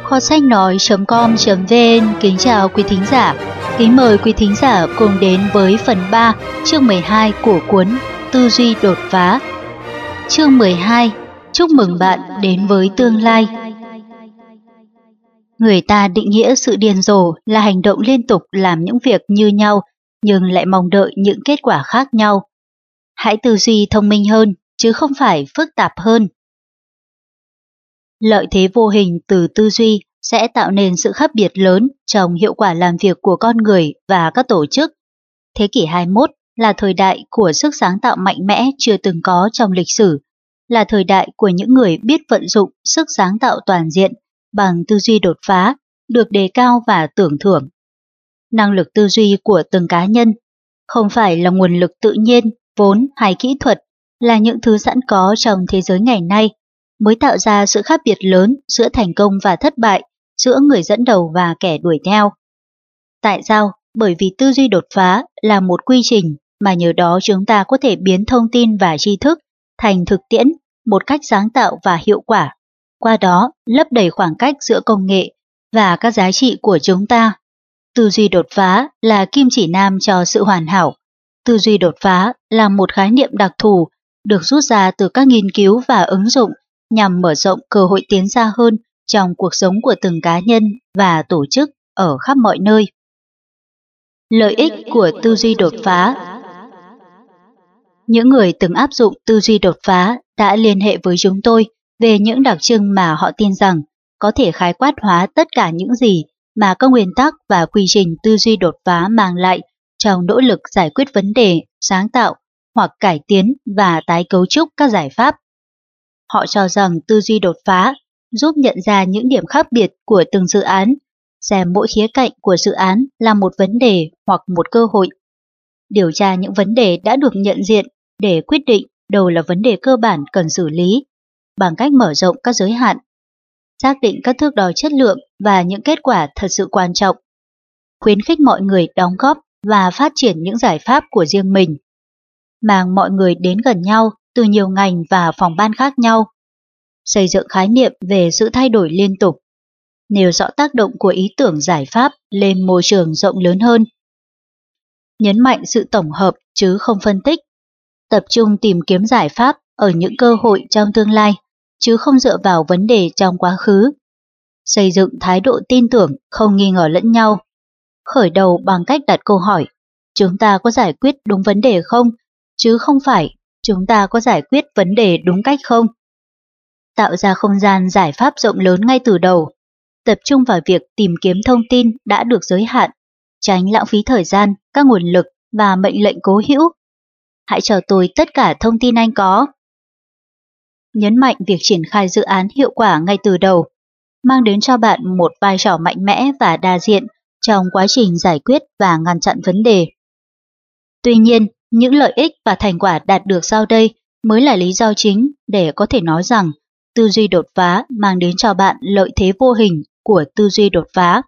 Kho sách nói.com.vn kính chào quý thính giả. Kính mời quý thính giả cùng đến với phần 3, chương 12 của cuốn Tư duy đột phá. Chương 12. Chúc mừng bạn đến với tương lai. Người ta định nghĩa sự điên rồ là hành động liên tục làm những việc như nhau nhưng lại mong đợi những kết quả khác nhau. Hãy tư duy thông minh hơn, chứ không phải phức tạp hơn. Lợi thế vô hình từ tư duy sẽ tạo nên sự khác biệt lớn trong hiệu quả làm việc của con người và các tổ chức. Thế kỷ 21 là thời đại của sức sáng tạo mạnh mẽ chưa từng có trong lịch sử, là thời đại của những người biết vận dụng sức sáng tạo toàn diện bằng tư duy đột phá, được đề cao và tưởng thưởng. Năng lực tư duy của từng cá nhân không phải là nguồn lực tự nhiên, vốn hay kỹ thuật, là những thứ sẵn có trong thế giới ngày nay, mới tạo ra sự khác biệt lớn giữa thành công và thất bại, giữa người dẫn đầu và kẻ đuổi theo. Tại sao? Bởi vì tư duy đột phá là một quy trình mà nhờ đó chúng ta có thể biến thông tin và tri thức thành thực tiễn một cách sáng tạo và hiệu quả, qua đó lấp đầy khoảng cách giữa công nghệ và các giá trị của chúng ta. Tư duy đột phá là kim chỉ nam cho sự hoàn hảo. Tư duy đột phá là một khái niệm đặc thù được rút ra từ các nghiên cứu và ứng dụng nhằm mở rộng cơ hội tiến xa hơn trong cuộc sống của từng cá nhân và tổ chức ở khắp mọi nơi. Lợi ích của tư duy đột phá. Những người từng áp dụng tư duy đột phá đã liên hệ với chúng tôi về những đặc trưng mà họ tin rằng có thể khái quát hóa tất cả những gì mà các nguyên tắc và quy trình tư duy đột phá mang lại trong nỗ lực giải quyết vấn đề, sáng tạo hoặc cải tiến và tái cấu trúc các giải pháp. Họ cho rằng tư duy đột phá giúp nhận ra những điểm khác biệt của từng dự án, xem mỗi khía cạnh của dự án là một vấn đề hoặc một cơ hội, điều tra những vấn đề đã được nhận diện để quyết định đâu là vấn đề cơ bản cần xử lý, bằng cách mở rộng các giới hạn, xác định các thước đo chất lượng và những kết quả thật sự quan trọng, khuyến khích mọi người đóng góp và phát triển những giải pháp của riêng mình, mang mọi người đến gần nhau từ nhiều ngành và phòng ban khác nhau, xây dựng khái niệm về sự thay đổi liên tục, nêu rõ tác động của ý tưởng giải pháp lên môi trường rộng lớn hơn, nhấn mạnh sự tổng hợp chứ không phân tích, tập trung tìm kiếm giải pháp ở những cơ hội trong tương lai chứ không dựa vào vấn đề trong quá khứ, xây dựng thái độ tin tưởng không nghi ngờ lẫn nhau, khởi đầu bằng cách đặt câu hỏi chúng ta có giải quyết đúng vấn đề không, chứ không phải chúng ta có giải quyết vấn đề đúng cách không. Tạo ra không gian giải pháp rộng lớn ngay từ đầu, tập trung vào việc tìm kiếm thông tin đã được giới hạn, tránh lãng phí thời gian, các nguồn lực và mệnh lệnh cố hữu. Hãy cho tôi tất cả thông tin anh có. Nhấn mạnh việc triển khai dự án hiệu quả ngay từ đầu, mang đến cho bạn một vai trò mạnh mẽ và đa diện trong quá trình giải quyết và ngăn chặn vấn đề. Tuy nhiên, những lợi ích và thành quả đạt được sau đây mới là lý do chính để có thể nói rằng tư duy đột phá mang đến cho bạn lợi thế vô hình của tư duy đột phá.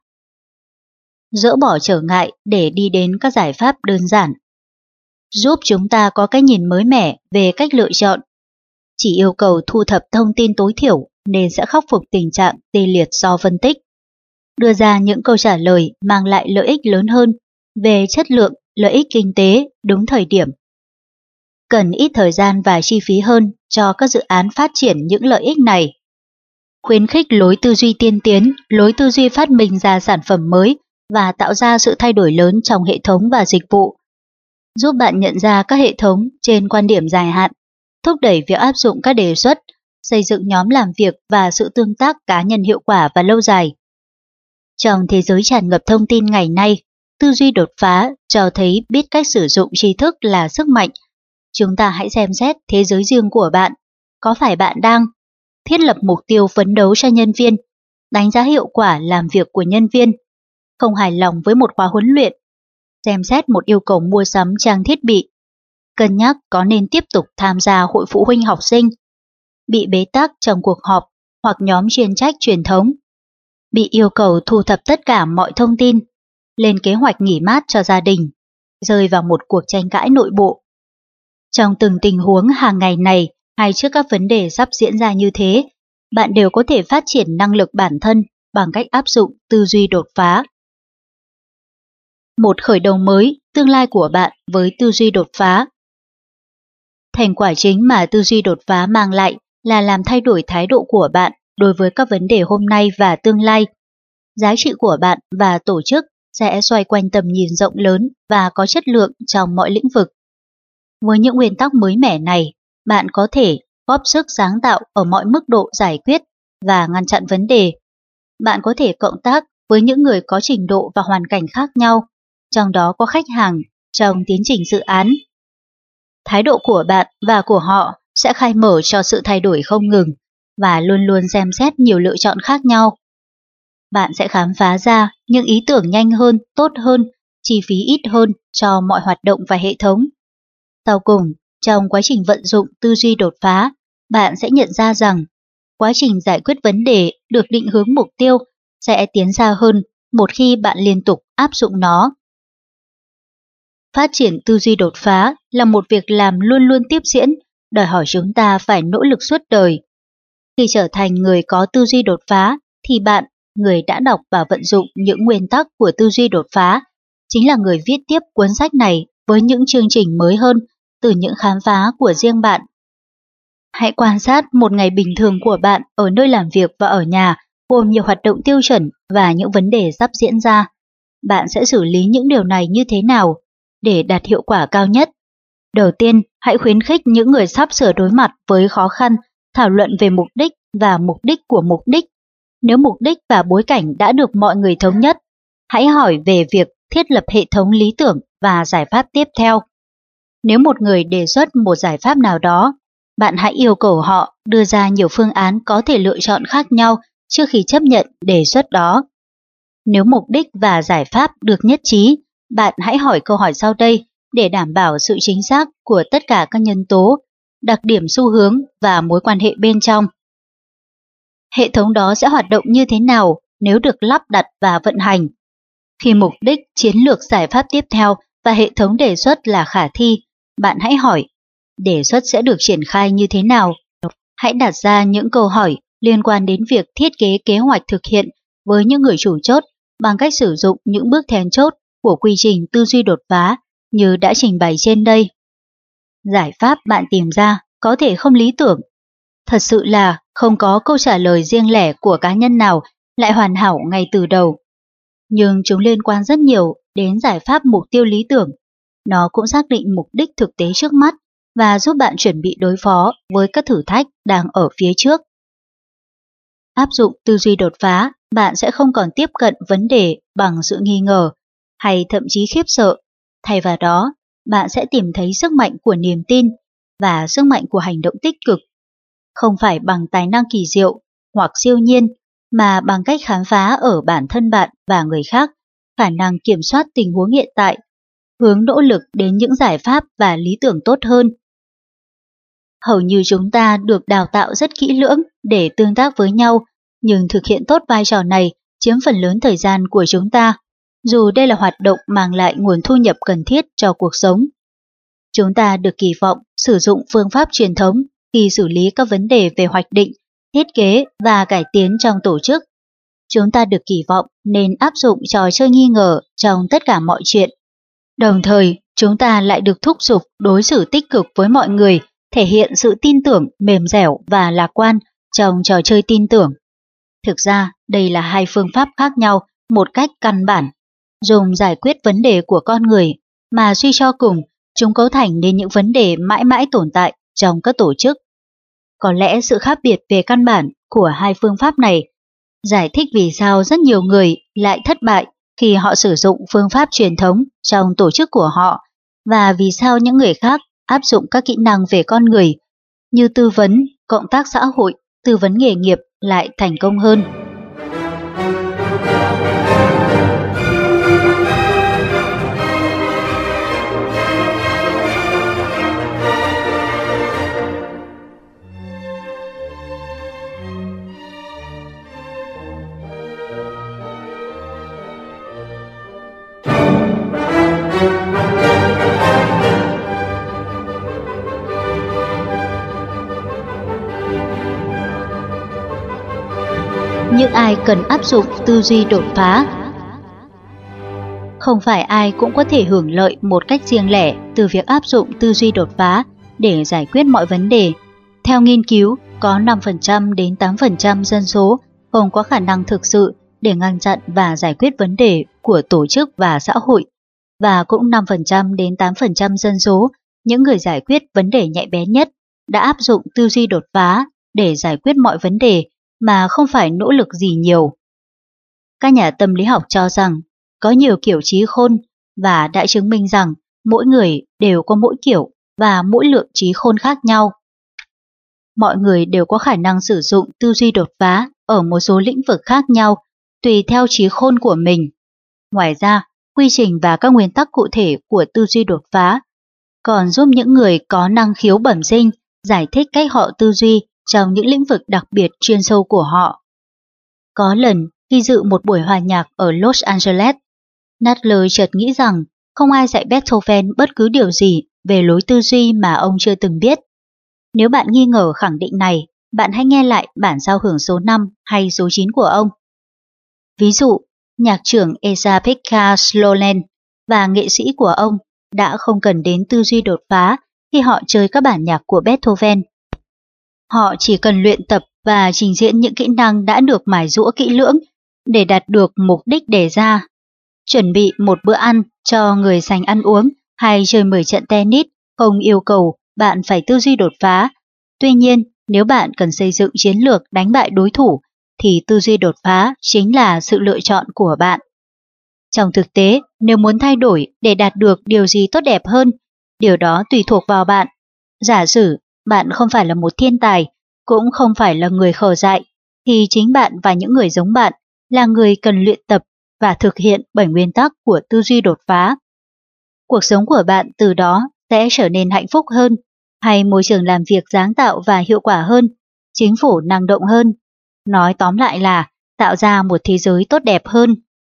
Dỡ bỏ trở ngại để đi đến các giải pháp đơn giản. Giúp chúng ta có cái nhìn mới mẻ về cách lựa chọn. Chỉ yêu cầu thu thập thông tin tối thiểu nên sẽ khắc phục tình trạng tê liệt do phân tích. Đưa ra những câu trả lời mang lại lợi ích lớn hơn về chất lượng, lợi ích kinh tế đúng thời điểm. Cần ít thời gian và chi phí hơn cho các dự án phát triển những lợi ích này. Khuyến khích lối tư duy tiên tiến, lối tư duy phát minh ra sản phẩm mới và tạo ra sự thay đổi lớn trong hệ thống và dịch vụ. Giúp bạn nhận ra các hệ thống trên quan điểm dài hạn, thúc đẩy việc áp dụng các đề xuất, xây dựng nhóm làm việc và sự tương tác cá nhân hiệu quả và lâu dài. Trong thế giới tràn ngập thông tin ngày nay, tư duy đột phá cho thấy biết cách sử dụng tri thức là sức mạnh. Chúng ta hãy xem xét thế giới riêng của bạn. Có phải bạn đang thiết lập mục tiêu phấn đấu cho nhân viên, đánh giá hiệu quả làm việc của nhân viên, không hài lòng với một khóa huấn luyện, xem xét một yêu cầu mua sắm trang thiết bị, cân nhắc có nên tiếp tục tham gia hội phụ huynh học sinh, bị bế tắc trong cuộc họp hoặc nhóm chuyên trách truyền thống, bị yêu cầu thu thập tất cả mọi thông tin, lên kế hoạch nghỉ mát cho gia đình, rơi vào một cuộc tranh cãi nội bộ. Trong từng tình huống hàng ngày này hay trước các vấn đề sắp diễn ra như thế, bạn đều có thể phát triển năng lực bản thân bằng cách áp dụng tư duy đột phá. Một khởi đầu mới, tương lai của bạn với tư duy đột phá. Thành quả chính mà tư duy đột phá mang lại là làm thay đổi thái độ của bạn đối với các vấn đề hôm nay và tương lai. Giá trị của bạn và tổ chức sẽ xoay quanh tầm nhìn rộng lớn và có chất lượng trong mọi lĩnh vực. Với những nguyên tắc mới mẻ này, bạn có thể góp sức sáng tạo ở mọi mức độ giải quyết và ngăn chặn vấn đề. Bạn có thể cộng tác với những người có trình độ và hoàn cảnh khác nhau, trong đó có khách hàng trong tiến trình dự án. Thái độ của bạn và của họ sẽ khai mở cho sự thay đổi không ngừng và luôn luôn xem xét nhiều lựa chọn khác nhau. Bạn sẽ khám phá ra những ý tưởng nhanh hơn, tốt hơn, chi phí ít hơn cho mọi hoạt động và hệ thống. Sau cùng, trong quá trình vận dụng tư duy đột phá, bạn sẽ nhận ra rằng quá trình giải quyết vấn đề được định hướng mục tiêu sẽ tiến xa hơn một khi bạn liên tục áp dụng nó. Phát triển tư duy đột phá là một việc làm luôn luôn tiếp diễn, đòi hỏi chúng ta phải nỗ lực suốt đời. Khi trở thành người có tư duy đột phá, thì bạn, người đã đọc và vận dụng những nguyên tắc của tư duy đột phá, chính là người viết tiếp cuốn sách này với những chương trình mới hơn từ những khám phá của riêng bạn. Hãy quan sát một ngày bình thường của bạn ở nơi làm việc và ở nhà, gồm nhiều hoạt động tiêu chuẩn và những vấn đề sắp diễn ra. Bạn sẽ xử lý những điều này như thế nào để đạt hiệu quả cao nhất? Đầu tiên, hãy khuyến khích những người sắp sửa đối mặt với khó khăn thảo luận về mục đích và mục đích của mục đích. Nếu mục đích và bối cảnh đã được mọi người thống nhất, hãy hỏi về việc thiết lập hệ thống lý tưởng và giải pháp tiếp theo. Nếu một người đề xuất một giải pháp nào đó, bạn hãy yêu cầu họ đưa ra nhiều phương án có thể lựa chọn khác nhau trước khi chấp nhận đề xuất đó. Nếu mục đích và giải pháp được nhất trí, bạn hãy hỏi câu hỏi sau đây để đảm bảo sự chính xác của tất cả các nhân tố, đặc điểm xu hướng và mối quan hệ bên trong. Hệ thống đó sẽ hoạt động như thế nào nếu được lắp đặt và vận hành? Khi mục đích, chiến lược, giải pháp tiếp theo và hệ thống đề xuất là khả thi, bạn hãy hỏi, đề xuất sẽ được triển khai như thế nào? Hãy đặt ra những câu hỏi liên quan đến việc thiết kế kế hoạch thực hiện với những người chủ chốt bằng cách sử dụng những bước then chốt của quy trình tư duy đột phá như đã trình bày trên đây. Giải pháp bạn tìm ra có thể không lý tưởng. Thật sự là không có câu trả lời riêng lẻ của cá nhân nào lại hoàn hảo ngay từ đầu. Nhưng chúng liên quan rất nhiều đến giải pháp mục tiêu lý tưởng. Nó cũng xác định mục đích thực tế trước mắt và giúp bạn chuẩn bị đối phó với các thử thách đang ở phía trước. Áp dụng tư duy đột phá, bạn sẽ không còn tiếp cận vấn đề bằng sự nghi ngờ hay thậm chí khiếp sợ. Thay vào đó, bạn sẽ tìm thấy sức mạnh của niềm tin và sức mạnh của hành động tích cực. Không phải bằng tài năng kỳ diệu hoặc siêu nhiên, mà bằng cách khám phá ở bản thân bạn và người khác, khả năng kiểm soát tình huống hiện tại, hướng nỗ lực đến những giải pháp và lý tưởng tốt hơn. Hầu như chúng ta được đào tạo rất kỹ lưỡng để tương tác với nhau, nhưng thực hiện tốt vai trò này chiếm phần lớn thời gian của chúng ta, dù đây là hoạt động mang lại nguồn thu nhập cần thiết cho cuộc sống. Chúng ta được kỳ vọng sử dụng phương pháp truyền thống khi xử lý các vấn đề về hoạch định, thiết kế và cải tiến trong tổ chức. Chúng ta được kỳ vọng nên áp dụng trò chơi nghi ngờ trong tất cả mọi chuyện. Đồng thời, chúng ta lại được thúc giục đối xử tích cực với mọi người, thể hiện sự tin tưởng mềm dẻo và lạc quan trong trò chơi tin tưởng. Thực ra, đây là hai phương pháp khác nhau một cách căn bản, dùng giải quyết vấn đề của con người, mà suy cho cùng, chúng cấu thành nên những vấn đề mãi mãi tồn tại trong các tổ chức. Có lẽ sự khác biệt về căn bản của hai phương pháp này giải thích vì sao rất nhiều người lại thất bại khi họ sử dụng phương pháp truyền thống trong tổ chức của họ, và vì sao những người khác áp dụng các kỹ năng về con người như tư vấn, cộng tác xã hội, tư vấn nghề nghiệp lại thành công hơn. Những những ai cần áp dụng tư duy đột phá. Không phải ai cũng có thể hưởng lợi một cách riêng lẻ từ việc áp dụng tư duy đột phá để giải quyết mọi vấn đề. Theo nghiên cứu, có 5% đến 8% dân số không có khả năng thực sự để ngăn chặn và giải quyết vấn đề của tổ chức và xã hội. Và cũng 5% đến 8% dân số, những người giải quyết vấn đề nhạy bén nhất, đã áp dụng tư duy đột phá để giải quyết mọi vấn đề mà không phải nỗ lực gì nhiều. Các nhà tâm lý học cho rằng có nhiều kiểu trí khôn và đã chứng minh rằng mỗi người đều có mỗi kiểu và mỗi lượng trí khôn khác nhau. Mọi người đều có khả năng sử dụng tư duy đột phá ở một số lĩnh vực khác nhau tùy theo trí khôn của mình. Ngoài ra, quy trình và các nguyên tắc cụ thể của tư duy đột phá còn giúp những người có năng khiếu bẩm sinh giải thích cách họ tư duy trong những lĩnh vực đặc biệt chuyên sâu của họ. Có lần, khi dự một buổi hòa nhạc ở Los Angeles, Nadler chợt nghĩ rằng không ai dạy Beethoven bất cứ điều gì về lối tư duy mà ông chưa từng biết. Nếu bạn nghi ngờ khẳng định này, bạn hãy nghe lại bản giao hưởng số 5 hay số 9 của ông. Ví dụ, nhạc trưởng Esa-Pekka Slolen và nghệ sĩ của ông đã không cần đến tư duy đột phá khi họ chơi các bản nhạc của Beethoven. Họ chỉ cần luyện tập và trình diễn những kỹ năng đã được mài giũa kỹ lưỡng để đạt được mục đích đề ra. Chuẩn bị một bữa ăn cho người sành ăn uống hay chơi 10 trận tennis không yêu cầu bạn phải tư duy đột phá. Tuy nhiên, nếu bạn cần xây dựng chiến lược đánh bại đối thủ, thì tư duy đột phá chính là sự lựa chọn của bạn. Trong thực tế, nếu muốn thay đổi để đạt được điều gì tốt đẹp hơn, điều đó tùy thuộc vào bạn. Giả sử bạn không phải là một thiên tài, cũng không phải là người khờ dại, thì chính bạn và những người giống bạn là người cần luyện tập và thực hiện 7 nguyên tắc của tư duy đột phá. Cuộc sống của bạn từ đó sẽ trở nên hạnh phúc hơn, hay môi trường làm việc sáng tạo và hiệu quả hơn, chính phủ năng động hơn. Nói tóm lại là tạo ra một thế giới tốt đẹp hơn.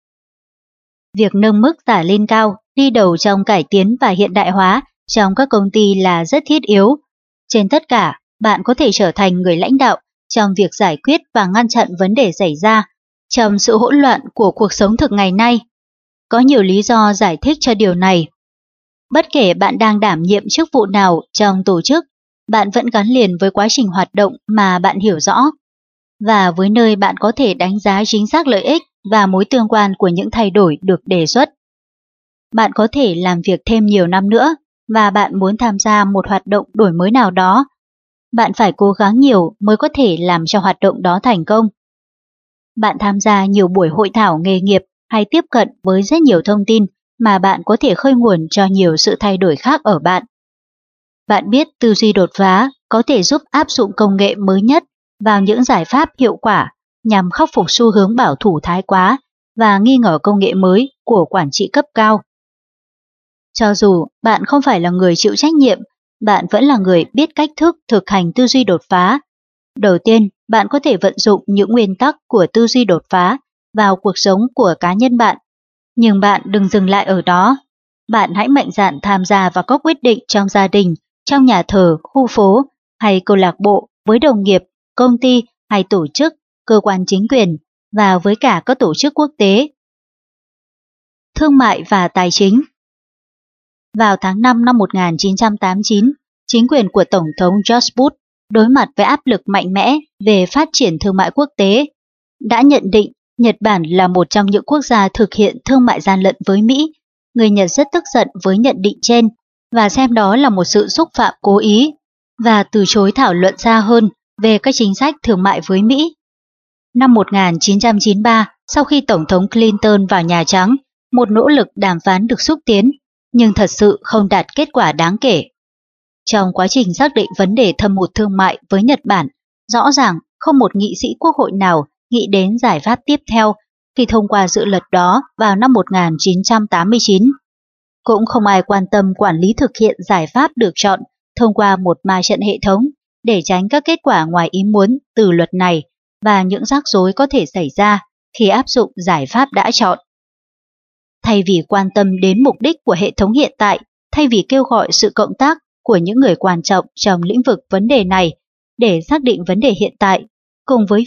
Việc nâng mức giá lên cao, đi đầu trong cải tiến và hiện đại hóa trong các công ty là rất thiết yếu. Trên tất cả, bạn có thể trở thành người lãnh đạo trong việc giải quyết và ngăn chặn vấn đề xảy ra trong sự hỗn loạn của cuộc sống thực ngày nay. Có nhiều lý do giải thích cho điều này. Bất kể bạn đang đảm nhiệm chức vụ nào trong tổ chức, bạn vẫn gắn liền với quá trình hoạt động mà bạn hiểu rõ, và với nơi bạn có thể đánh giá chính xác lợi ích và mối tương quan của những thay đổi được đề xuất. Bạn có thể làm việc thêm nhiều năm nữa và bạn muốn tham gia một hoạt động đổi mới nào đó. Bạn phải cố gắng nhiều mới có thể làm cho hoạt động đó thành công. Bạn tham gia nhiều buổi hội thảo nghề nghiệp hay tiếp cận với rất nhiều thông tin mà bạn có thể khơi nguồn cho nhiều sự thay đổi khác ở bạn. Bạn biết tư duy đột phá có thể giúp áp dụng công nghệ mới nhất vào những giải pháp hiệu quả nhằm khắc phục xu hướng bảo thủ thái quá và nghi ngờ công nghệ mới của quản trị cấp cao. Cho dù bạn không phải là người chịu trách nhiệm, bạn vẫn là người biết cách thức thực hành tư duy đột phá. Đầu tiên, bạn có thể vận dụng những nguyên tắc của tư duy đột phá vào cuộc sống của cá nhân bạn. Nhưng bạn đừng dừng lại ở đó. Bạn hãy mạnh dạn tham gia vào các quyết định trong gia đình, trong nhà thờ, khu phố hay câu lạc bộ, với đồng nghiệp, công ty hay tổ chức, cơ quan chính quyền và với cả các tổ chức quốc tế. Thương mại và tài chính. Vào tháng 5 năm 1989, chính quyền của Tổng thống George Bush đối mặt với áp lực mạnh mẽ về phát triển thương mại quốc tế, đã nhận định Nhật Bản là một trong những quốc gia thực hiện thương mại gian lận với Mỹ. Người Nhật rất tức giận với nhận định trên và xem đó là một sự xúc phạm cố ý và từ chối thảo luận xa hơn về các chính sách thương mại với Mỹ. Năm 1993, sau khi Tổng thống Clinton vào Nhà Trắng, một nỗ lực đàm phán được xúc tiến, nhưng thật sự không đạt kết quả đáng kể. Trong quá trình xác định vấn đề thâm hụt thương mại với Nhật Bản, rõ ràng không một nghị sĩ quốc hội nào nghĩ đến giải pháp tiếp theo khi thông qua dự luật đó vào năm 1989. Cũng không ai quan tâm quản lý thực hiện giải pháp được chọn thông qua một ma trận hệ thống để tránh các kết quả ngoài ý muốn từ luật này và những rắc rối có thể xảy ra khi áp dụng giải pháp đã chọn. Thay vì quan tâm đến mục đích của hệ thống hiện tại, thay vì kêu gọi sự cộng tác của những người quan trọng trong lĩnh vực vấn đề này để xác định vấn đề hiện tại, cùng với việc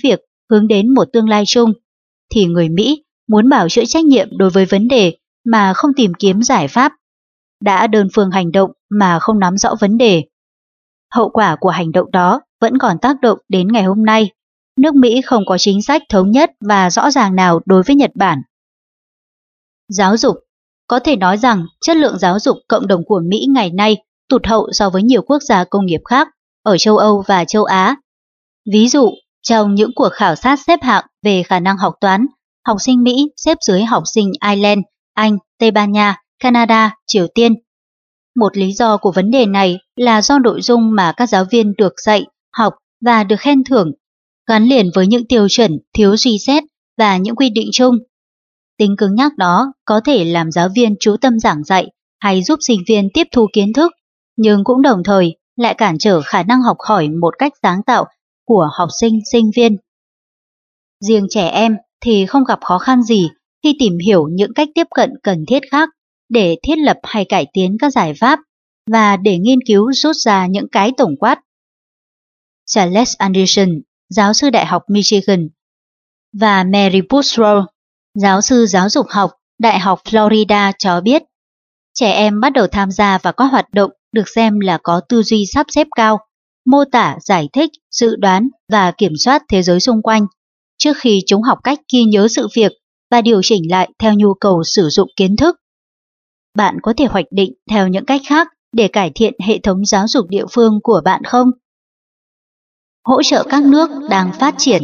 hướng đến một tương lai chung, thì người Mỹ muốn bào chữa trách nhiệm đối với vấn đề mà không tìm kiếm giải pháp, đã đơn phương hành động mà không nắm rõ vấn đề. Hậu quả của hành động đó vẫn còn tác động đến ngày hôm nay. Nước Mỹ không có chính sách thống nhất và rõ ràng nào đối với Nhật Bản. Giáo dục. Có thể nói rằng chất lượng giáo dục cộng đồng của Mỹ ngày nay tụt hậu so với nhiều quốc gia công nghiệp khác ở châu Âu và châu Á. Ví dụ, trong những cuộc khảo sát xếp hạng về khả năng học toán, học sinh Mỹ xếp dưới học sinh Ireland, Anh, Tây Ban Nha, Canada, Triều Tiên. Một lý do của vấn đề này là do nội dung mà các giáo viên được dạy, học và được khen thưởng gắn liền với những tiêu chuẩn thiếu suy xét và những quy định chung. Tính cứng nhắc đó có thể làm giáo viên chú tâm giảng dạy hay giúp sinh viên tiếp thu kiến thức, nhưng cũng đồng thời lại cản trở khả năng học hỏi một cách sáng tạo của học sinh, sinh viên. Riêng trẻ em thì không gặp khó khăn gì khi tìm hiểu những cách tiếp cận cần thiết khác để thiết lập hay cải tiến các giải pháp và để nghiên cứu rút ra những cái tổng quát. Charles Anderson, giáo sư Đại học Michigan, và Mary Busrow, giáo sư giáo dục học, Đại học Florida cho biết, trẻ em bắt đầu tham gia vào các hoạt động được xem là có tư duy sắp xếp cao, mô tả, giải thích, dự đoán và kiểm soát thế giới xung quanh, trước khi chúng học cách ghi nhớ sự việc và điều chỉnh lại theo nhu cầu sử dụng kiến thức. Bạn có thể hoạch định theo những cách khác để cải thiện hệ thống giáo dục địa phương của bạn không? Hỗ trợ các nước đang phát triển.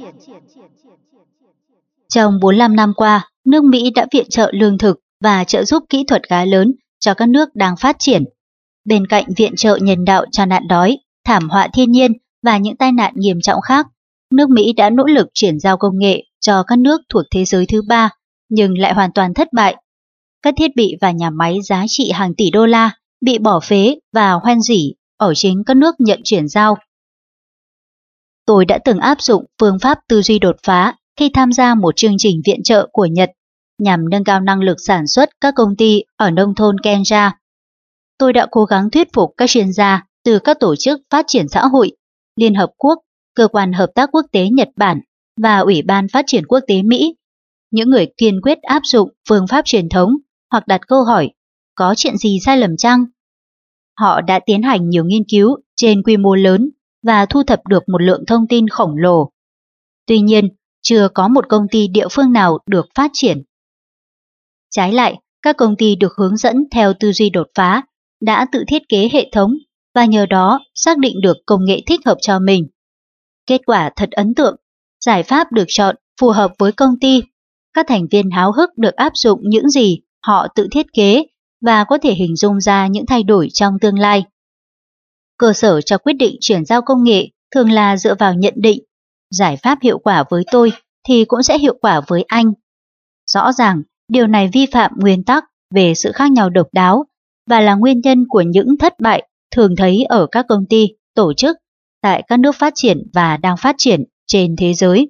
Trong 45 năm qua, nước Mỹ đã viện trợ lương thực và trợ giúp kỹ thuật khá lớn cho các nước đang phát triển. Bên cạnh viện trợ nhân đạo cho nạn đói, thảm họa thiên nhiên và những tai nạn nghiêm trọng khác, nước Mỹ đã nỗ lực chuyển giao công nghệ cho các nước thuộc thế giới thứ ba, nhưng lại hoàn toàn thất bại. Các thiết bị và nhà máy giá trị hàng tỷ đô la bị bỏ phế và hoen rỉ ở chính các nước nhận chuyển giao. Tôi đã từng áp dụng phương pháp tư duy đột phá khi tham gia một chương trình viện trợ của Nhật nhằm nâng cao năng lực sản xuất các công ty ở nông thôn Kenya. Tôi đã cố gắng thuyết phục các chuyên gia từ các tổ chức phát triển xã hội, Liên Hợp Quốc, Cơ quan Hợp tác Quốc tế Nhật Bản và Ủy ban Phát triển Quốc tế Mỹ, những người kiên quyết áp dụng phương pháp truyền thống hoặc đặt câu hỏi, có chuyện gì sai lầm chăng? Họ đã tiến hành nhiều nghiên cứu trên quy mô lớn và thu thập được một lượng thông tin khổng lồ. Tuy nhiên, chưa có một công ty địa phương nào được phát triển. Trái lại, các công ty được hướng dẫn theo tư duy đột phá đã tự thiết kế hệ thống và nhờ đó xác định được công nghệ thích hợp cho mình. Kết quả thật ấn tượng, giải pháp được chọn phù hợp với công ty. Các thành viên háo hức được áp dụng những gì họ tự thiết kế và có thể hình dung ra những thay đổi trong tương lai. Cơ sở cho quyết định chuyển giao công nghệ thường là dựa vào nhận định, giải pháp hiệu quả với tôi thì cũng sẽ hiệu quả với anh. Rõ ràng, điều này vi phạm nguyên tắc về sự khác nhau độc đáo và là nguyên nhân của những thất bại thường thấy ở các công ty, tổ chức tại các nước phát triển và đang phát triển trên thế giới.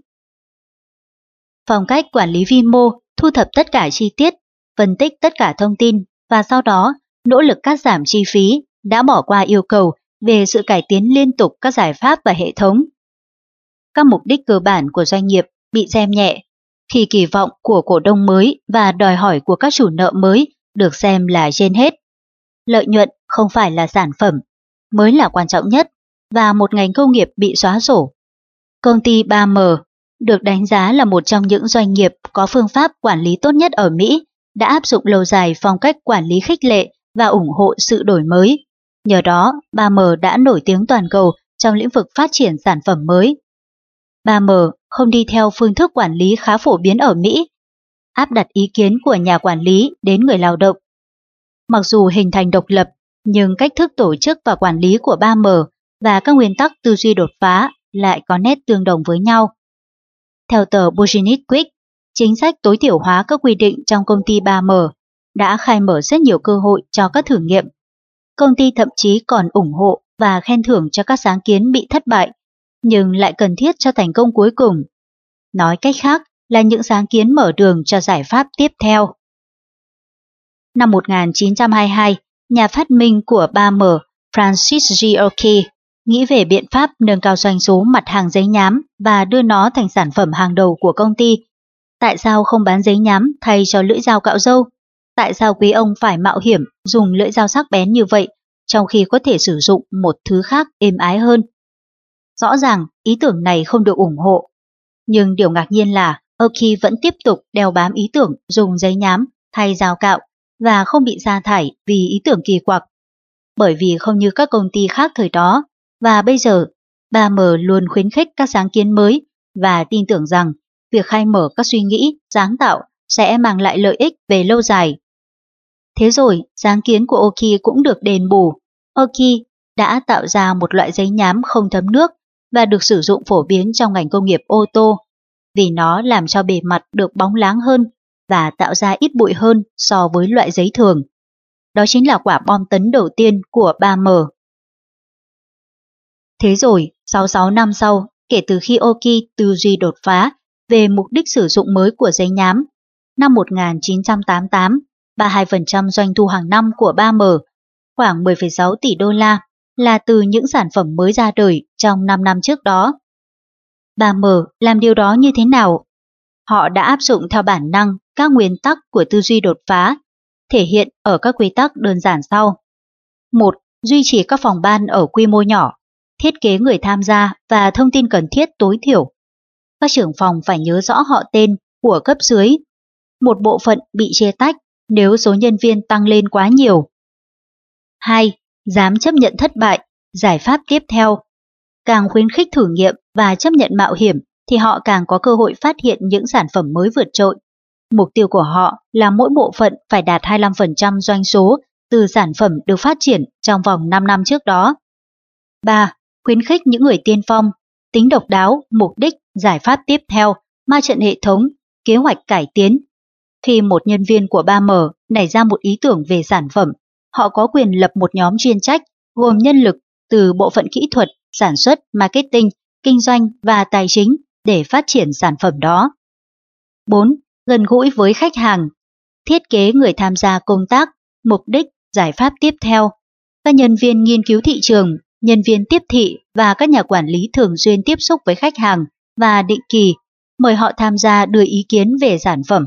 Phong cách quản lý vi mô thu thập tất cả chi tiết, phân tích tất cả thông tin và sau đó nỗ lực cắt giảm chi phí đã bỏ qua yêu cầu về sự cải tiến liên tục các giải pháp và hệ thống. Các mục đích cơ bản của doanh nghiệp bị xem nhẹ khi kỳ vọng của cổ đông mới và đòi hỏi của các chủ nợ mới được xem là trên hết. Lợi nhuận không phải là sản phẩm, mới là quan trọng nhất và một ngành công nghiệp bị xóa sổ. Công ty 3M được đánh giá là một trong những doanh nghiệp có phương pháp quản lý tốt nhất ở Mỹ, đã áp dụng lâu dài phong cách quản lý khích lệ và ủng hộ sự đổi mới. Nhờ đó, 3M đã nổi tiếng toàn cầu trong lĩnh vực phát triển sản phẩm mới. 3M không đi theo phương thức quản lý khá phổ biến ở Mỹ, áp đặt ý kiến của nhà quản lý đến người lao động. Mặc dù hình thành độc lập, nhưng cách thức tổ chức và quản lý của 3M và các nguyên tắc tư duy đột phá lại có nét tương đồng với nhau. Theo tờ Business Week, chính sách tối thiểu hóa các quy định trong công ty 3M đã khai mở rất nhiều cơ hội cho các thử nghiệm. Công ty thậm chí còn ủng hộ và khen thưởng cho các sáng kiến bị thất bại, nhưng lại cần thiết cho thành công cuối cùng. Nói cách khác là những sáng kiến mở đường cho giải pháp tiếp theo. Năm 1922, nhà phát minh của 3M, Francis G. Oki, nghĩ về biện pháp nâng cao doanh số mặt hàng giấy nhám và đưa nó thành sản phẩm hàng đầu của công ty. Tại sao không bán giấy nhám thay cho lưỡi dao cạo râu? Tại sao quý ông phải mạo hiểm dùng lưỡi dao sắc bén như vậy, trong khi có thể sử dụng một thứ khác êm ái hơn? Rõ ràng ý tưởng này không được ủng hộ. Nhưng điều ngạc nhiên là Oki vẫn tiếp tục đeo bám ý tưởng dùng giấy nhám thay dao cạo và không bị sa thải vì ý tưởng kỳ quặc. Bởi vì không như các công ty khác thời đó, và bây giờ, 3M luôn khuyến khích các sáng kiến mới và tin tưởng rằng việc khai mở các suy nghĩ, sáng tạo sẽ mang lại lợi ích về lâu dài. Thế rồi, sáng kiến của Oki cũng được đền bù. Oki đã tạo ra một loại giấy nhám không thấm nước và được sử dụng phổ biến trong ngành công nghiệp ô tô, vì nó làm cho bề mặt được bóng láng hơn và tạo ra ít bụi hơn so với loại giấy thường. Đó chính là quả bom tấn đầu tiên của 3M. Thế rồi, 66 năm sau, kể từ khi Oki tư duy đột phá về mục đích sử dụng mới của giấy nhám, năm 1988, 32% doanh thu hàng năm của 3M, khoảng 10,6 tỷ đô la, là từ những sản phẩm mới ra đời trong 5 năm trước đó. 3M làm điều đó như thế nào? Họ đã áp dụng theo bản năng các nguyên tắc của tư duy đột phá, thể hiện ở các quy tắc đơn giản sau. 1. Duy trì các phòng ban ở quy mô nhỏ, thiết kế người tham gia và thông tin cần thiết tối thiểu. Các trưởng phòng phải nhớ rõ họ tên của cấp dưới. Một bộ phận bị chia tách nếu số nhân viên tăng lên quá nhiều. 2. Dám chấp nhận thất bại, giải pháp tiếp theo. Càng khuyến khích thử nghiệm và chấp nhận mạo hiểm thì họ càng có cơ hội phát hiện những sản phẩm mới vượt trội. Mục tiêu của họ là mỗi bộ phận phải đạt 25% doanh số từ sản phẩm được phát triển trong vòng 5 năm trước đó. 3. Khuyến khích những người tiên phong, tính độc đáo, mục đích, giải pháp tiếp theo, ma trận hệ thống, kế hoạch cải tiến. Khi một nhân viên của 3M nảy ra một ý tưởng về sản phẩm, họ có quyền lập một nhóm chuyên trách gồm nhân lực từ bộ phận kỹ thuật, sản xuất, marketing, kinh doanh và tài chính để phát triển sản phẩm đó. 4. Gần gũi với khách hàng. Thiết kế người tham gia công tác, mục đích, giải pháp tiếp theo. Các nhân viên nghiên cứu thị trường, nhân viên tiếp thị và các nhà quản lý thường xuyên tiếp xúc với khách hàng và định kỳ mời họ tham gia đưa ý kiến về sản phẩm.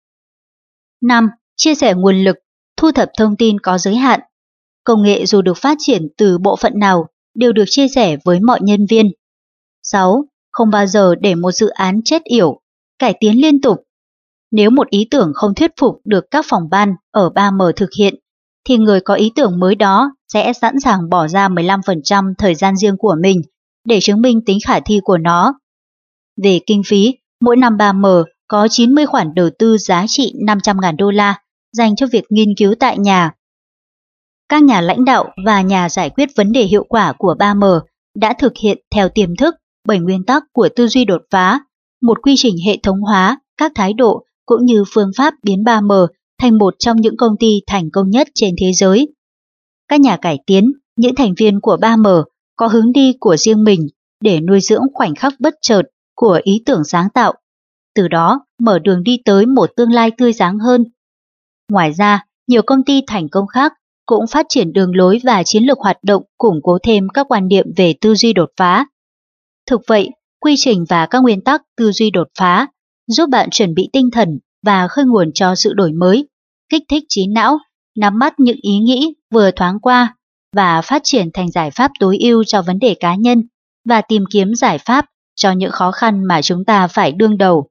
5. Chia sẻ nguồn lực, thu thập thông tin có giới hạn. Công nghệ dù được phát triển từ bộ phận nào đều được chia sẻ với mọi nhân viên. 6. Không bao giờ để một dự án chết yểu, cải tiến liên tục. Nếu một ý tưởng không thuyết phục được các phòng ban ở 3M thực hiện, thì người có ý tưởng mới đó sẽ sẵn sàng bỏ ra 15% thời gian riêng của mình để chứng minh tính khả thi của nó. Về kinh phí, mỗi năm 3M có 90 khoản đầu tư giá trị 500.000 đô la dành cho việc nghiên cứu tại nhà. Các nhà lãnh đạo và nhà giải quyết vấn đề hiệu quả của 3M đã thực hiện theo tiềm thức 7 nguyên tắc của tư duy đột phá, một quy trình hệ thống hóa các thái độ cũng như phương pháp biến 3M thành một trong những công ty thành công nhất trên thế giới. Các nhà cải tiến, những thành viên của 3M có hướng đi của riêng mình để nuôi dưỡng khoảnh khắc bất chợt của ý tưởng sáng tạo, từ đó mở đường đi tới một tương lai tươi sáng hơn. Ngoài ra, nhiều công ty thành công khác cũng phát triển đường lối và chiến lược hoạt động củng cố thêm các quan niệm về tư duy đột phá. Thực vậy, quy trình và các nguyên tắc tư duy đột phá giúp bạn chuẩn bị tinh thần và khơi nguồn cho sự đổi mới, kích thích trí não, nắm bắt những ý nghĩ vừa thoáng qua và phát triển thành giải pháp tối ưu cho vấn đề cá nhân và tìm kiếm giải pháp cho những khó khăn mà chúng ta phải đương đầu.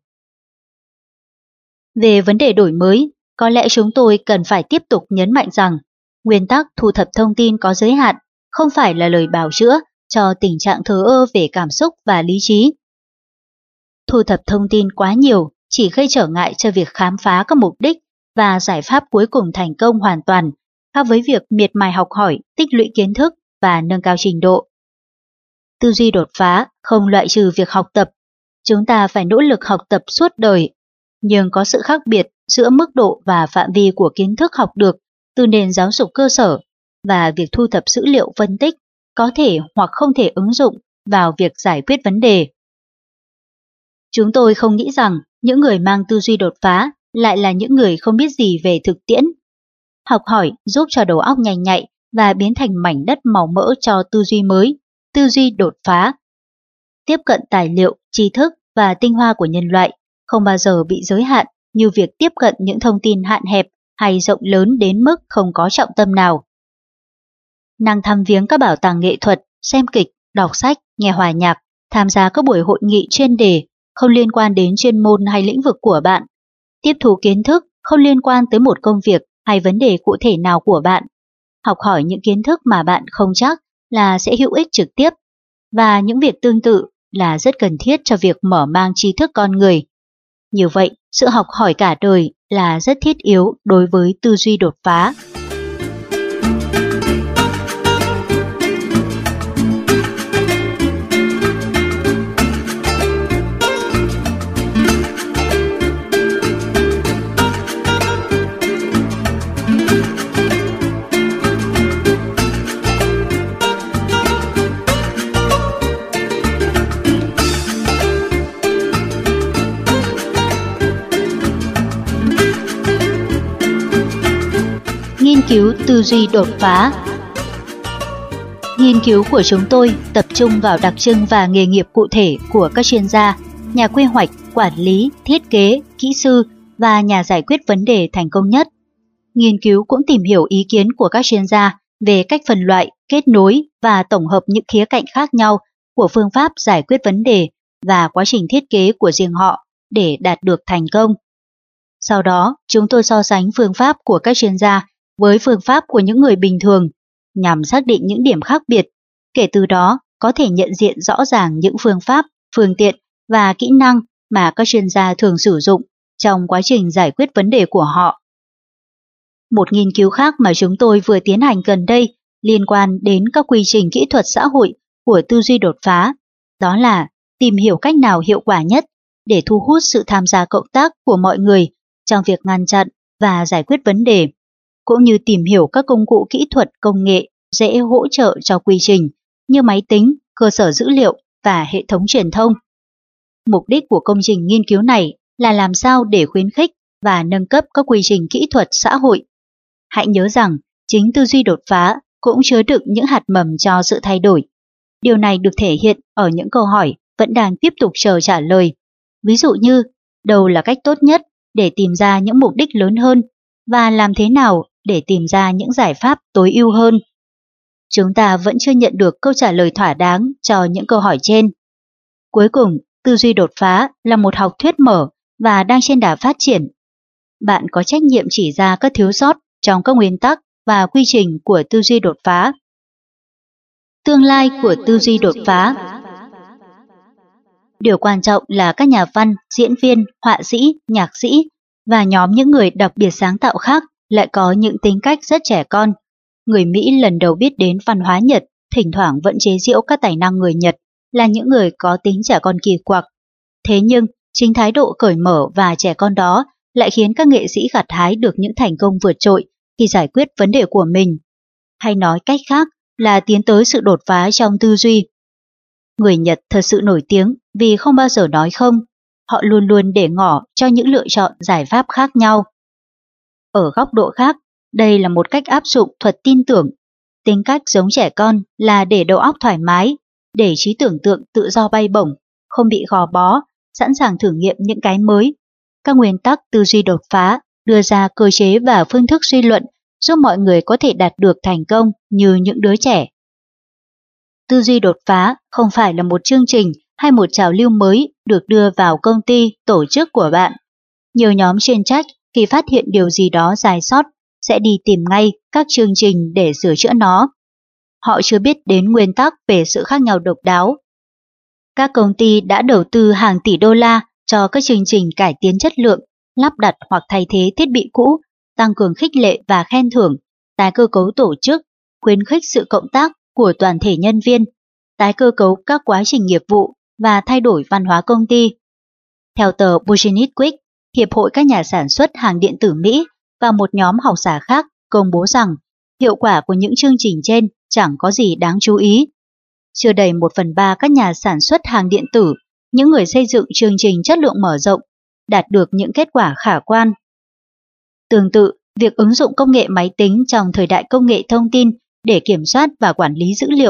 Về vấn đề đổi mới, có lẽ chúng tôi cần phải tiếp tục nhấn mạnh rằng nguyên tắc thu thập thông tin có giới hạn không phải là lời bào chữa cho tình trạng thờ ơ về cảm xúc và lý trí. Thu thập thông tin quá nhiều chỉ gây trở ngại cho việc khám phá các mục đích và giải pháp cuối cùng thành công hoàn toàn, khác với việc miệt mài học hỏi, tích lũy kiến thức và nâng cao trình độ. Tư duy đột phá không loại trừ việc học tập. Chúng ta phải nỗ lực học tập suốt đời, nhưng có sự khác biệt giữa mức độ và phạm vi của kiến thức học được từ nền giáo dục cơ sở và việc thu thập dữ liệu phân tích có thể hoặc không thể ứng dụng vào việc giải quyết vấn đề. Chúng tôi không nghĩ rằng những người mang tư duy đột phá lại là những người không biết gì về thực tiễn. Học hỏi giúp cho đầu óc nhanh nhạy và biến thành mảnh đất màu mỡ cho tư duy mới. tư duy đột phá. Tiếp cận tài liệu, tri thức và tinh hoa của nhân loại không bao giờ bị giới hạn như việc tiếp cận những thông tin hạn hẹp hay rộng lớn đến mức không có trọng tâm nào. Năng thăm viếng các bảo tàng nghệ thuật, xem kịch, đọc sách, nghe hòa nhạc, tham gia các buổi hội nghị chuyên đề không liên quan đến chuyên môn hay lĩnh vực của bạn, tiếp thu kiến thức không liên quan tới một công việc hay vấn đề cụ thể nào của bạn, học hỏi những kiến thức mà bạn không chắc là sẽ hữu ích trực tiếp, và những việc tương tự là rất cần thiết cho việc mở mang tri thức con người. Như vậy, sự học hỏi cả đời là rất thiết yếu đối với tư duy đột phá. Nghiên cứu tư duy đột phá. Nghiên cứu của chúng tôi tập trung vào đặc trưng và nghề nghiệp cụ thể của các chuyên gia, nhà quy hoạch, quản lý, thiết kế, kỹ sư và nhà giải quyết vấn đề thành công nhất. Nghiên cứu cũng tìm hiểu ý kiến của các chuyên gia về cách phân loại, kết nối và tổng hợp những khía cạnh khác nhau của phương pháp giải quyết vấn đề và quá trình thiết kế của riêng họ để đạt được thành công. Sau đó, chúng tôi so sánh phương pháp của các chuyên gia với phương pháp của những người bình thường nhằm xác định những điểm khác biệt, kể từ đó có thể nhận diện rõ ràng những phương pháp, phương tiện và kỹ năng mà các chuyên gia thường sử dụng trong quá trình giải quyết vấn đề của họ. Một nghiên cứu khác mà chúng tôi vừa tiến hành gần đây liên quan đến các quy trình kỹ thuật xã hội của tư duy đột phá, đó là tìm hiểu cách nào hiệu quả nhất để thu hút sự tham gia cộng tác của mọi người trong việc ngăn chặn và giải quyết vấn đề, cũng như tìm hiểu các công cụ kỹ thuật công nghệ dễ hỗ trợ cho quy trình như máy tính, cơ sở dữ liệu và hệ thống truyền thông. Mục đích của công trình nghiên cứu này là làm sao để khuyến khích và nâng cấp các quy trình kỹ thuật xã hội. Hãy nhớ rằng chính tư duy đột phá cũng chứa đựng những hạt mầm cho sự thay đổi. Điều này được thể hiện ở những câu hỏi vẫn đang tiếp tục chờ trả lời. Ví dụ như, đâu là cách tốt nhất để tìm ra những mục đích lớn hơn và làm thế nào để tìm ra những giải pháp tối ưu hơn? Chúng ta vẫn chưa nhận được câu trả lời thỏa đáng cho những câu hỏi trên. Cuối cùng, tư duy đột phá là một học thuyết mở và đang trên đà phát triển. Bạn có trách nhiệm chỉ ra các thiếu sót trong các nguyên tắc và quy trình của tư duy đột phá. Tương lai của tư duy đột phá. Điều quan trọng là các nhà văn, diễn viên, họa sĩ, nhạc sĩ và nhóm những người đặc biệt sáng tạo khác lại có những tính cách rất trẻ con. Người Mỹ lần đầu biết đến văn hóa Nhật, thỉnh thoảng vẫn chế giễu các tài năng người Nhật là những người có tính trẻ con kỳ quặc. Thế nhưng, chính thái độ cởi mở và trẻ con đó lại khiến các nghệ sĩ gặt hái được những thành công vượt trội khi giải quyết vấn đề của mình. Hay nói cách khác là tiến tới sự đột phá trong tư duy. Người Nhật thật sự nổi tiếng vì không bao giờ nói không. Họ luôn luôn để ngỏ cho những lựa chọn giải pháp khác nhau. Ở góc độ khác, đây là một cách áp dụng thuật tin tưởng. Tính cách giống trẻ con là để đầu óc thoải mái, để trí tưởng tượng tự do bay bổng, không bị gò bó, sẵn sàng thử nghiệm những cái mới. Các nguyên tắc tư duy đột phá đưa ra cơ chế và phương thức suy luận giúp mọi người có thể đạt được thành công như những đứa trẻ. Tư duy đột phá không phải là một chương trình hay một trào lưu mới được đưa vào công ty, tổ chức của bạn. Nhiều nhóm chuyên trách khi phát hiện điều gì đó sai sót sẽ đi tìm ngay các chương trình để sửa chữa nó. Họ chưa biết đến nguyên tắc về sự khác nhau độc đáo. Các công ty đã đầu tư hàng tỷ đô la cho các chương trình cải tiến chất lượng, lắp đặt hoặc thay thế thiết bị cũ, tăng cường khích lệ và khen thưởng, tái cơ cấu tổ chức, khuyến khích sự cộng tác của toàn thể nhân viên, tái cơ cấu các quá trình nghiệp vụ và thay đổi văn hóa công ty. Theo tờ Business Week, Hiệp hội các nhà sản xuất hàng điện tử Mỹ và một nhóm học giả khác công bố rằng hiệu quả của những chương trình trên chẳng có gì đáng chú ý. Chưa đầy 1/3 các nhà sản xuất hàng điện tử, những người xây dựng chương trình chất lượng mở rộng, đạt được những kết quả khả quan. Tương tự, việc ứng dụng công nghệ máy tính trong thời đại công nghệ thông tin để kiểm soát và quản lý dữ liệu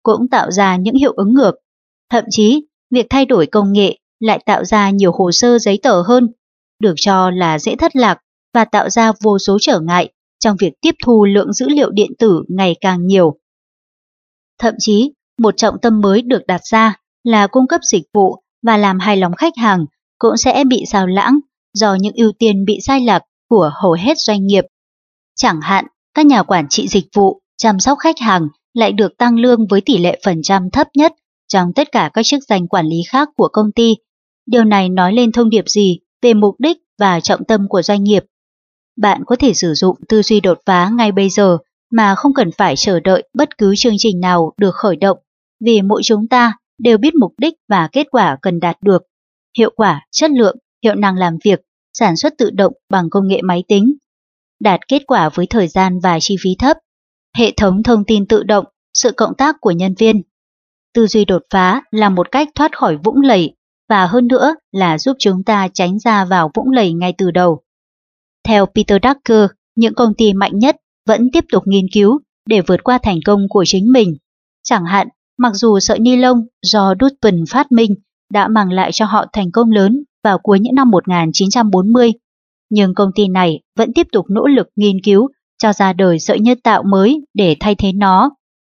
cũng tạo ra những hiệu ứng ngược. Thậm chí, việc thay đổi công nghệ lại tạo ra nhiều hồ sơ giấy tờ hơn, được cho là dễ thất lạc và tạo ra vô số trở ngại trong việc tiếp thu lượng dữ liệu điện tử ngày càng nhiều. Thậm chí, một trọng tâm mới được đặt ra là cung cấp dịch vụ và làm hài lòng khách hàng cũng sẽ bị xao lãng do những ưu tiên bị sai lạc của hầu hết doanh nghiệp. Chẳng hạn, các nhà quản trị dịch vụ, chăm sóc khách hàng lại được tăng lương với tỷ lệ phần trăm thấp nhất trong tất cả các chức danh quản lý khác của công ty. Điều này nói lên thông điệp gì về mục đích và trọng tâm của doanh nghiệp? Bạn có thể sử dụng tư duy đột phá ngay bây giờ mà không cần phải chờ đợi bất cứ chương trình nào được khởi động, vì mỗi chúng ta đều biết mục đích và kết quả cần đạt được. Hiệu quả, chất lượng, hiệu năng làm việc, sản xuất tự động bằng công nghệ máy tính, đạt kết quả với thời gian và chi phí thấp, hệ thống thông tin tự động, sự cộng tác của nhân viên. Tư duy đột phá là một cách thoát khỏi vũng lầy và hơn nữa là giúp chúng ta tránh ra vào vũng lầy ngay từ đầu. Theo Peter Drucker, những công ty mạnh nhất vẫn tiếp tục nghiên cứu để vượt qua thành công của chính mình. Chẳng hạn, mặc dù sợi ni lông do Dutton phát minh đã mang lại cho họ thành công lớn vào cuối những năm 1940, nhưng công ty này vẫn tiếp tục nỗ lực nghiên cứu cho ra đời sợi nhân tạo mới để thay thế nó.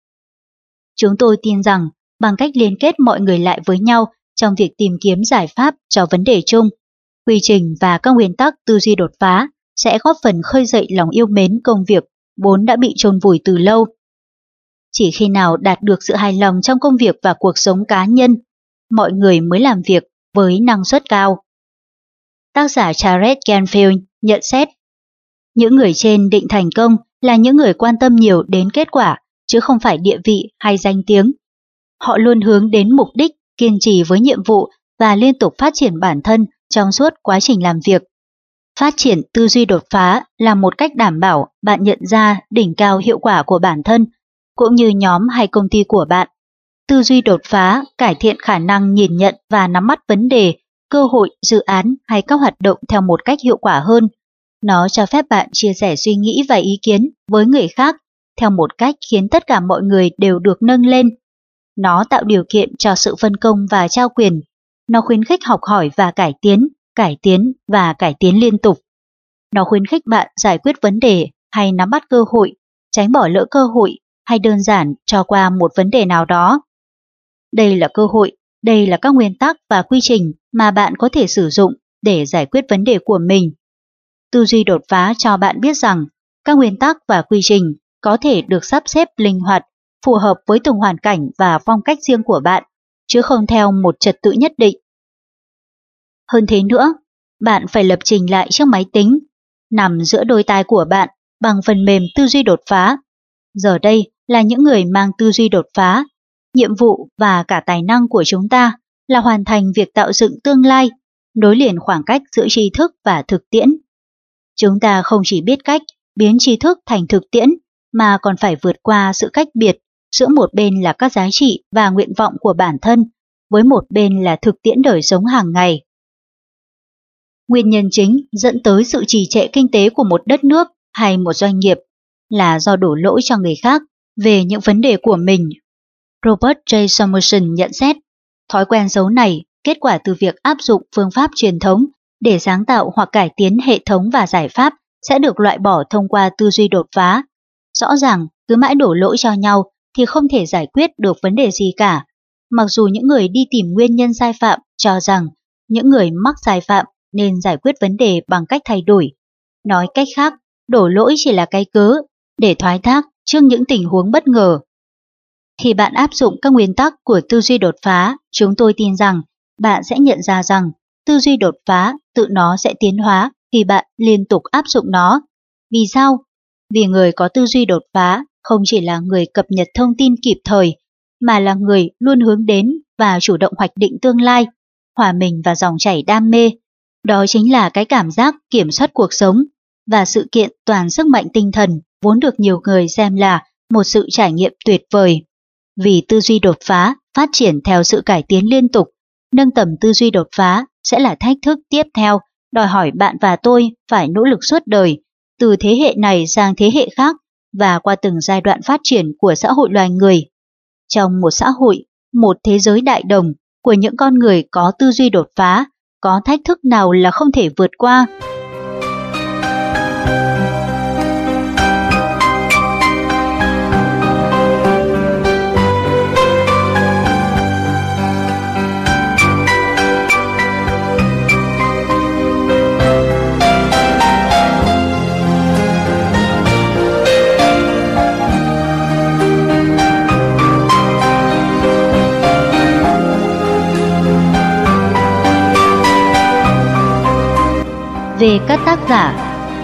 Chúng tôi tin rằng bằng cách liên kết mọi người lại với nhau trong việc tìm kiếm giải pháp cho vấn đề chung, quy trình và các nguyên tắc tư duy đột phá sẽ góp phần khơi dậy lòng yêu mến công việc vốn đã bị chôn vùi từ lâu. Chỉ khi nào đạt được sự hài lòng trong công việc và cuộc sống cá nhân, mọi người mới làm việc với năng suất cao. Tác giả Charles Canfield nhận xét, những người trên định thành công là những người quan tâm nhiều đến kết quả, chứ không phải địa vị hay danh tiếng. Họ luôn hướng đến mục đích, kiên trì với nhiệm vụ và liên tục phát triển bản thân trong suốt quá trình làm việc. Phát triển tư duy đột phá là một cách đảm bảo bạn nhận ra đỉnh cao hiệu quả của bản thân, cũng như nhóm hay công ty của bạn. Tư duy đột phá cải thiện khả năng nhìn nhận và nắm bắt vấn đề, cơ hội, dự án hay các hoạt động theo một cách hiệu quả hơn. Nó cho phép bạn chia sẻ suy nghĩ và ý kiến với người khác theo một cách khiến tất cả mọi người đều được nâng lên. Nó tạo điều kiện cho sự phân công và trao quyền. Nó khuyến khích học hỏi và cải tiến và cải tiến liên tục. Nó khuyến khích bạn giải quyết vấn đề hay nắm bắt cơ hội, tránh bỏ lỡ cơ hội hay đơn giản cho qua một vấn đề nào đó. Đây là cơ hội, đây là các nguyên tắc và quy trình mà bạn có thể sử dụng để giải quyết vấn đề của mình. Tư duy đột phá cho bạn biết rằng các nguyên tắc và quy trình có thể được sắp xếp linh hoạt, phù hợp với từng hoàn cảnh và phong cách riêng của bạn, chứ không theo một trật tự nhất định. Hơn thế nữa, bạn phải lập trình lại chiếc máy tính, nằm giữa đôi tai của bạn bằng phần mềm tư duy đột phá. Giờ đây là những người mang tư duy đột phá. Nhiệm vụ và cả tài năng của chúng ta là hoàn thành việc tạo dựng tương lai, nối liền khoảng cách giữa tri thức và thực tiễn. Chúng ta không chỉ biết cách biến tri thức thành thực tiễn, mà còn phải vượt qua sự cách biệt giữa một bên là các giá trị và nguyện vọng của bản thân, với một bên là thực tiễn đời sống hàng ngày. Nguyên nhân chính dẫn tới sự trì trệ kinh tế của một đất nước hay một doanh nghiệp là do đổ lỗi cho người khác về những vấn đề của mình. Robert J. Samuelson nhận xét, thói quen xấu này kết quả từ việc áp dụng phương pháp truyền thống để sáng tạo hoặc cải tiến hệ thống và giải pháp sẽ được loại bỏ thông qua tư duy đột phá. Rõ ràng, cứ mãi đổ lỗi cho nhau thì không thể giải quyết được vấn đề gì cả. Mặc dù những người đi tìm nguyên nhân sai phạm cho rằng những người mắc sai phạm nên giải quyết vấn đề bằng cách thay đổi. Nói cách khác, đổ lỗi chỉ là cái cớ để thoái thác trước những tình huống bất ngờ. Khi bạn áp dụng các nguyên tắc của tư duy đột phá, chúng tôi tin rằng bạn sẽ nhận ra rằng tư duy đột phá tự nó sẽ tiến hóa khi bạn liên tục áp dụng nó. Vì sao? Vì người có tư duy đột phá không chỉ là người cập nhật thông tin kịp thời, mà là người luôn hướng đến và chủ động hoạch định tương lai, hòa mình vào dòng chảy đam mê. Đó chính là cái cảm giác kiểm soát cuộc sống và sự kiện toàn sức mạnh tinh thần vốn được nhiều người xem là một sự trải nghiệm tuyệt vời. Vì tư duy đột phá phát triển theo sự cải tiến liên tục, nâng tầm tư duy đột phá sẽ là thách thức tiếp theo, đòi hỏi bạn và tôi phải nỗ lực suốt đời, từ thế hệ này sang thế hệ khác và qua từng giai đoạn phát triển của xã hội loài người. Trong một xã hội, một thế giới đại đồng của những con người có tư duy đột phá, có thách thức nào là không thể vượt qua? Về các tác giả,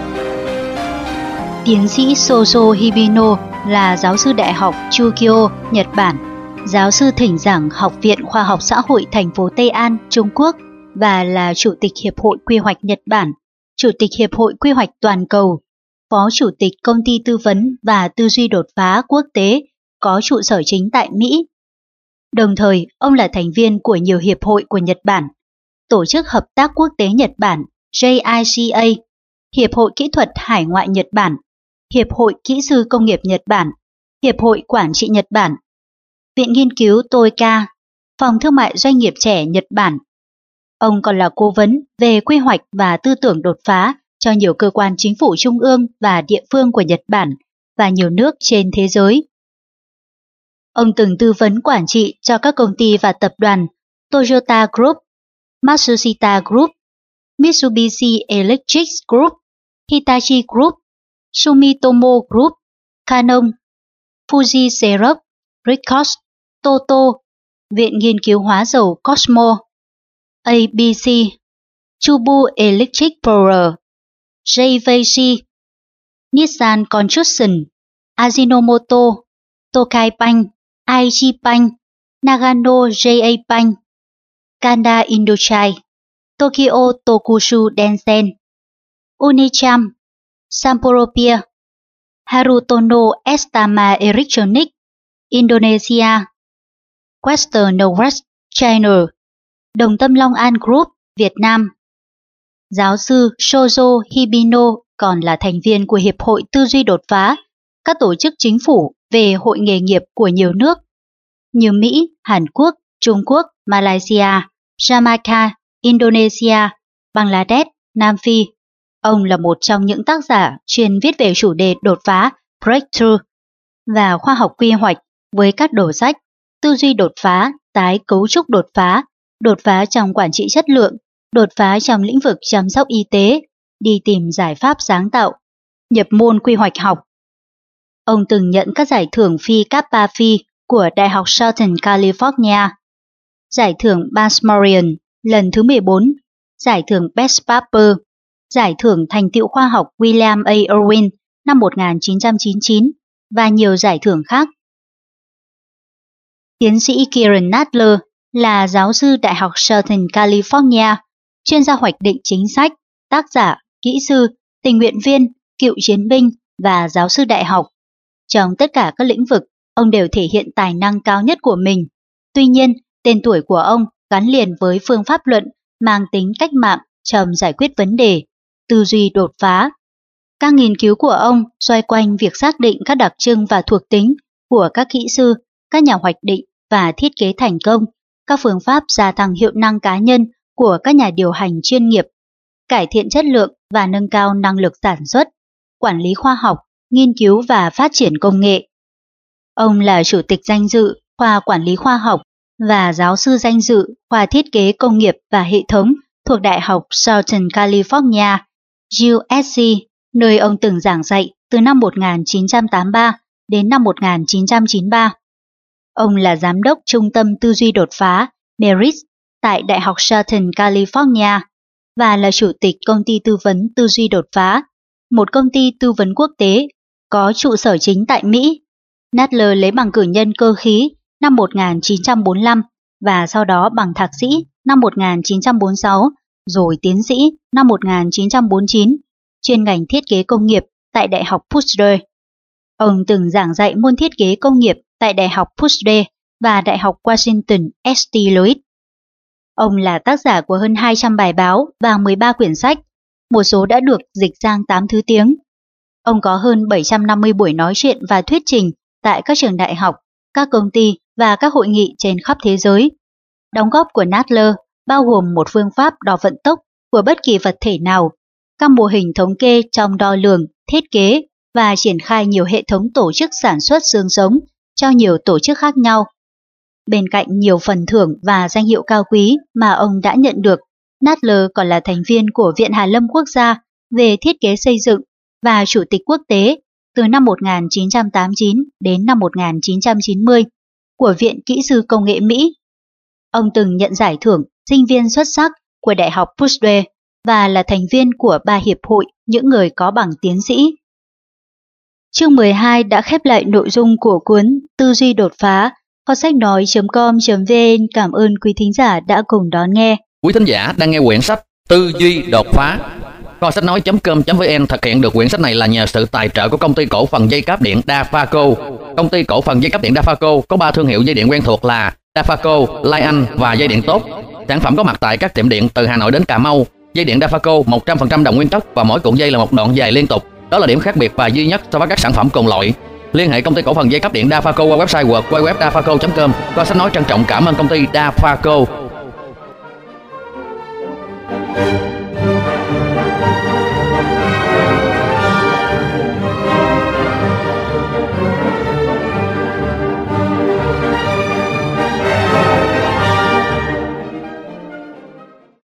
tiến sĩ Shozo Hibino là giáo sư đại học Chugyo, Nhật Bản, giáo sư thỉnh giảng Học viện Khoa học Xã hội thành phố Tây An, Trung Quốc và là Chủ tịch Hiệp hội Quy hoạch Nhật Bản, Chủ tịch Hiệp hội Quy hoạch Toàn cầu, Phó Chủ tịch Công ty Tư vấn và Tư duy đột phá quốc tế có trụ sở chính tại Mỹ. Đồng thời, ông là thành viên của nhiều hiệp hội của Nhật Bản, Tổ chức Hợp tác Quốc tế Nhật Bản JICA, Hiệp hội Kỹ thuật Hải ngoại Nhật Bản, Hiệp hội Kỹ sư Công nghiệp Nhật Bản, Hiệp hội Quản trị Nhật Bản, Viện Nghiên cứu Toyota, Phòng Thương mại Doanh nghiệp trẻ Nhật Bản. Ông còn là cố vấn về quy hoạch và tư tưởng đột phá cho nhiều cơ quan chính phủ trung ương và địa phương của Nhật Bản và nhiều nước trên thế giới. Ông từng tư vấn quản trị cho các công ty và tập đoàn Toyota Group, Matsushita Group, Mitsubishi Electric Group, Hitachi Group, Sumitomo Group, Canon, Fuji Xerox, Ricoh, Toto, Viện Nghiên cứu Hóa dầu Cosmo, ABC, Chubu Electric Power, JVC, Nissan Construction, Ajinomoto, Tokai Bank, IG Bank, Nagano JA Bank, Kanda Industries, Tokyo Tokushu Densen, Unicham, Sapporo Beer, Harutono Estama Electronics, Indonesia, Western Norwest China, Đồng Tâm Long An Group, Việt Nam. Giáo sư Shozo Hibino còn là thành viên của Hiệp hội Tư duy đột phá, các tổ chức chính phủ về hội nghề nghiệp của nhiều nước như Mỹ, Hàn Quốc, Trung Quốc, Malaysia, Jamaica, Indonesia, Bangladesh, Nam Phi. Ông là một trong những tác giả chuyên viết về chủ đề đột phá, breakthrough và khoa học quy hoạch với các đầu sách tư duy đột phá, tái cấu trúc đột phá trong quản trị chất lượng, đột phá trong lĩnh vực chăm sóc y tế, đi tìm giải pháp sáng tạo, nhập môn quy hoạch học. Ông từng nhận các giải thưởng Phi Kappa Phi của Đại học Southern California, giải thưởng Basmorian lần thứ 14, giải thưởng Best Paper, giải thưởng thành tựu khoa học William A. Irwin năm 1999 và nhiều giải thưởng khác. Tiến sĩ Kieran Nadler là giáo sư Đại học Southern California, chuyên gia hoạch định chính sách, tác giả, kỹ sư, tình nguyện viên, cựu chiến binh và giáo sư đại học. Trong tất cả các lĩnh vực, ông đều thể hiện tài năng cao nhất của mình. Tuy nhiên, tên tuổi của ông gắn liền với phương pháp luận mang tính cách mạng trong giải quyết vấn đề, tư duy đột phá. Các nghiên cứu của ông xoay quanh việc xác định các đặc trưng và thuộc tính của các kỹ sư, các nhà hoạch định và thiết kế thành công, các phương pháp gia tăng hiệu năng cá nhân của các nhà điều hành chuyên nghiệp, cải thiện chất lượng và nâng cao năng lực sản xuất, quản lý khoa học, nghiên cứu và phát triển công nghệ. Ông là chủ tịch danh dự khoa quản lý khoa học và giáo sư danh dự khoa thiết kế công nghiệp và hệ thống thuộc Đại học Southern California, USC, nơi ông từng giảng dạy từ năm 1983 đến năm 1993. Ông là giám đốc Trung tâm Tư duy đột phá Merit tại Đại học Southern California và là chủ tịch công ty tư vấn Tư duy đột phá, một công ty tư vấn quốc tế có trụ sở chính tại Mỹ. Nadler lấy bằng cử nhân cơ khí năm 1945 và sau đó bằng thạc sĩ năm 1946, rồi tiến sĩ năm 1949, chuyên ngành thiết kế công nghiệp tại Đại học Purdue. Ông từng giảng dạy môn thiết kế công nghiệp tại Đại học Purdue và Đại học Washington St. Louis. Ông là tác giả của hơn 200 bài báo và 13 quyển sách, một số đã được dịch sang 8 thứ tiếng. Ông có hơn 750 buổi nói chuyện và thuyết trình tại các trường đại học, các công ty và các hội nghị trên khắp thế giới. Đóng góp của Nadler bao gồm một phương pháp đo vận tốc của bất kỳ vật thể nào, các mô hình thống kê trong đo lường, thiết kế và triển khai nhiều hệ thống tổ chức sản xuất xương sống cho nhiều tổ chức khác nhau. Bên cạnh nhiều phần thưởng và danh hiệu cao quý mà ông đã nhận được, Nadler còn là thành viên của Viện Hàn lâm Quốc gia về thiết kế xây dựng và chủ tịch quốc tế từ năm 1989 đến năm 1990 của Viện Kỹ sư Công nghệ Mỹ. Ông từng nhận giải thưởng sinh viên xuất sắc của Đại học Purdue và là thành viên của 3 hiệp hội những người có bằng tiến sĩ. Chương 12 đã khép lại nội dung của cuốn Tư duy đột phá. Kho sách nói.com.vn cảm ơn quý thính giả đã cùng đón nghe. Quý thính giả đang nghe quyển sách Tư duy đột phá. Kho sách nói.com.vn thực hiện được quyển sách này là nhờ sự tài trợ của công ty cổ phần dây cáp điện Dafaco. Công ty cổ phần dây cáp điện Dafaco có 3 thương hiệu dây điện quen thuộc là Dafaco, Lai Anh và dây điện tốt. Sản phẩm có mặt tại các tiệm điện từ Hà Nội đến Cà Mau. Dây điện Dafaco 100% đồng nguyên tất và mỗi cuộn dây là một đoạn dài liên tục. Đó là điểm khác biệt và duy nhất so với các sản phẩm cùng loại. Liên hệ công ty cổ phần dây cáp điện Dafaco qua website www.dafaco.com. Kho sách nói trân trọng cảm ơn công ty Dafaco.